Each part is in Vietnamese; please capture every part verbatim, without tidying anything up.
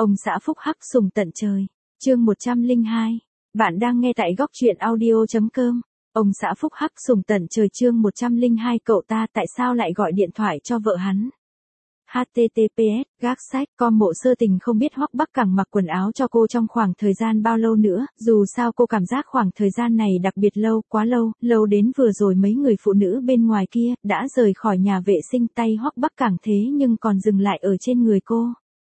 Ông xã phúc hắc sùng tận trời. Chương một trăm lẻ hai. Bạn đang nghe tại góc truyện audio chấm com. Ông xã phúc hắc sùng tận trời chương một trăm lẻ hai. Cậu ta tại sao lại gọi điện thoại cho vợ hắn? hát tê tê pê ét, gác sách, com Mộ Sơ Tình không biết Hoắc Bắc Cẳng mặc quần áo cho cô trong khoảng thời gian bao lâu nữa, dù sao cô cảm giác khoảng thời gian này đặc biệt lâu, quá lâu, lâu đến vừa rồi mấy người phụ nữ bên ngoài kia, đã rời khỏi nhà vệ sinh tay Hoắc Bắc Cẳng thế nhưng còn dừng lại ở trên người cô.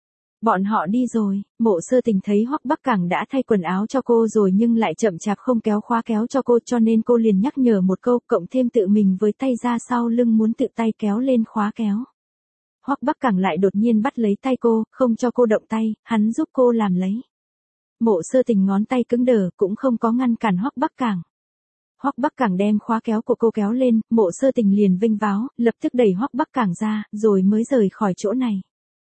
Bọn họ đi rồi, Mộ Sơ Tình thấy Hoắc Bắc Cẳng đã thay quần áo cho cô rồi nhưng lại chậm chạp không kéo khóa kéo cho cô cho nên cô liền nhắc nhở một câu cộng thêm tự mình với tay ra sau lưng muốn tự tay kéo lên khóa kéo. Hoắc Bắc Cẳng lại đột nhiên bắt lấy tay cô, không cho cô động tay, hắn giúp cô làm lấy. Mộ Sơ Tình ngón tay cứng đờ, cũng không có ngăn cản Hoắc Bắc Cẳng. Hoắc Bắc Cẳng đem khóa kéo của cô kéo lên, Mộ Sơ Tình liền vênh váo, lập tức đẩy Hoắc Bắc Cẳng ra, rồi mới rời khỏi chỗ này.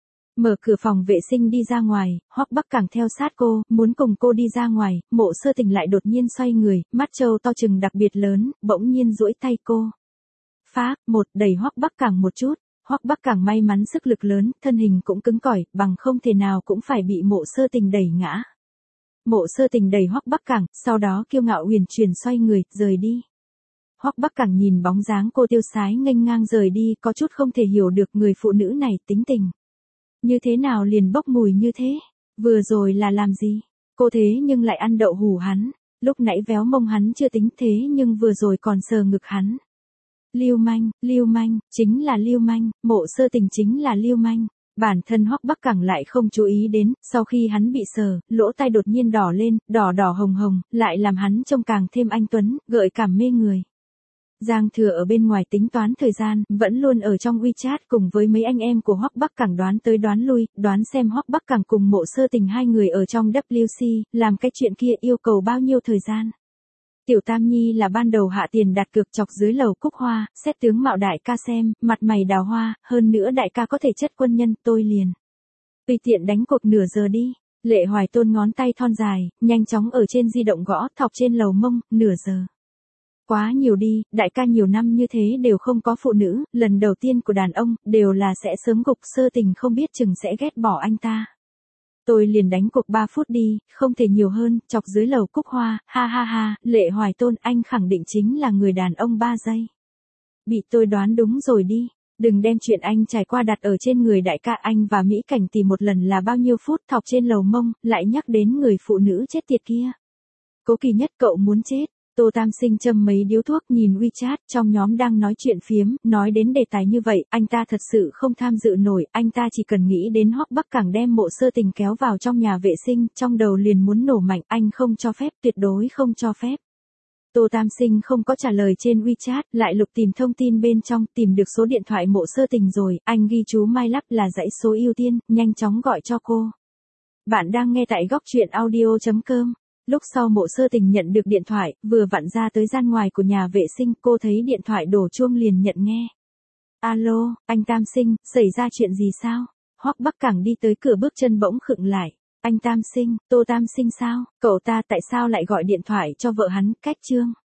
Mở cửa phòng vệ sinh đi ra ngoài, Hoắc Bắc Cẳng theo sát cô, muốn cùng cô đi ra ngoài, Mộ Sơ Tình lại đột nhiên xoay người, mắt trâu to trừng đặc biệt lớn, bỗng nhiên duỗi tay cô. Phá, một, đẩy Hoắc Bắc Cẳng một chút. Hoắc Bắc Cẳng may mắn sức lực lớn, thân hình cũng cứng cỏi, bằng không thể nào cũng phải bị Mộ Sơ Tình đẩy ngã. Mộ Sơ Tình đẩy Hoắc Bắc Cẳng, sau đó kiêu ngạo uyển chuyển xoay người, rời đi. Hoắc Bắc Cẳng nhìn bóng dáng cô tiêu sái nghênh ngang rời đi, có chút không thể hiểu được người phụ nữ này tính tình. Như thế nào liền bốc mùi như thế? Vừa rồi là làm gì? Cô thế nhưng lại ăn đậu hủ hắn, lúc nãy véo mông hắn chưa tính thế nhưng vừa rồi còn sờ ngực hắn. Lưu manh, lưu manh, chính là lưu manh, Mộ Sơ Tình chính là lưu manh. Bản thân Hoắc Bắc Cẳng lại không chú ý đến, sau khi hắn bị sờ, lỗ tai đột nhiên đỏ lên, đỏ đỏ hồng hồng, lại làm hắn trông càng thêm anh tuấn, gợi cảm mê người. Giang Thừa ở bên ngoài tính toán thời gian, vẫn luôn ở trong WeChat cùng với mấy anh em của Hoắc Bắc Cẳng đoán tới đoán lui, đoán xem Hoắc Bắc Cẳng cùng Mộ Sơ Tình hai người ở trong W C, làm cái chuyện kia yêu cầu bao nhiêu thời gian. Tiểu Tam Nhi là ban đầu hạ tiền đặt cược chọc dưới lầu Cúc Hoa, xét tướng mạo đại ca xem, mặt mày đào hoa, hơn nữa đại ca có thể chất quân nhân, tôi liền. Tùy tiện đánh cuộc nửa giờ đi. Lệ Hoài Tôn ngón tay thon dài, nhanh chóng ở trên di động gõ thọc trên lầu mông, nửa giờ. Quá nhiều đi, đại ca nhiều năm như thế đều không có phụ nữ, lần đầu tiên của đàn ông, đều là sẽ sớm gục Sơ Tình không biết chừng sẽ ghét bỏ anh ta. Tôi liền đánh cuộc ba phút đi, không thể nhiều hơn, chọc dưới lầu Cúc Hoa, ha ha ha, Lệ Hoài Tôn anh khẳng định chính là người đàn ông ba giây. Bị tôi đoán đúng rồi đi, đừng đem chuyện anh trải qua đặt ở trên người đại ca anh và Mỹ Cảnh tỷ một lần là bao nhiêu phút thọc trên lầu mông, lại nhắc đến người phụ nữ chết tiệt kia. Cố Kỳ Nhất cậu muốn chết. Tô Tam Sinh châm mấy điếu thuốc nhìn WeChat trong nhóm đang nói chuyện phiếm, nói đến đề tài như vậy, anh ta thật sự không tham dự nổi, anh ta chỉ cần nghĩ đến Hoắc Bắc Cẳng đem Mộ Sơ Tình kéo vào trong nhà vệ sinh, trong đầu liền muốn nổ mạnh, anh không cho phép, tuyệt đối không cho phép. Tô Tam Sinh không có trả lời trên WeChat, lại lục tìm thông tin bên trong, tìm được số điện thoại Mộ Sơ Tình rồi, anh ghi chú Mai Lắp là dãy số ưu tiên, nhanh chóng gọi cho cô. Bạn đang nghe tại góc truyện audio chấm com. Lúc sau Mộ Sơ Tình nhận được điện thoại, vừa vặn ra tới gian ngoài của nhà vệ sinh, cô thấy điện thoại đổ chuông liền nhận nghe. Alo, anh Tam Sinh, xảy ra chuyện gì sao? Hoắc Bắc Cẳng đi tới cửa bước chân bỗng khựng lại. Anh Tam Sinh, Tô Tam Sinh sao? Cậu ta tại sao lại gọi điện thoại cho vợ hắn, cách chương?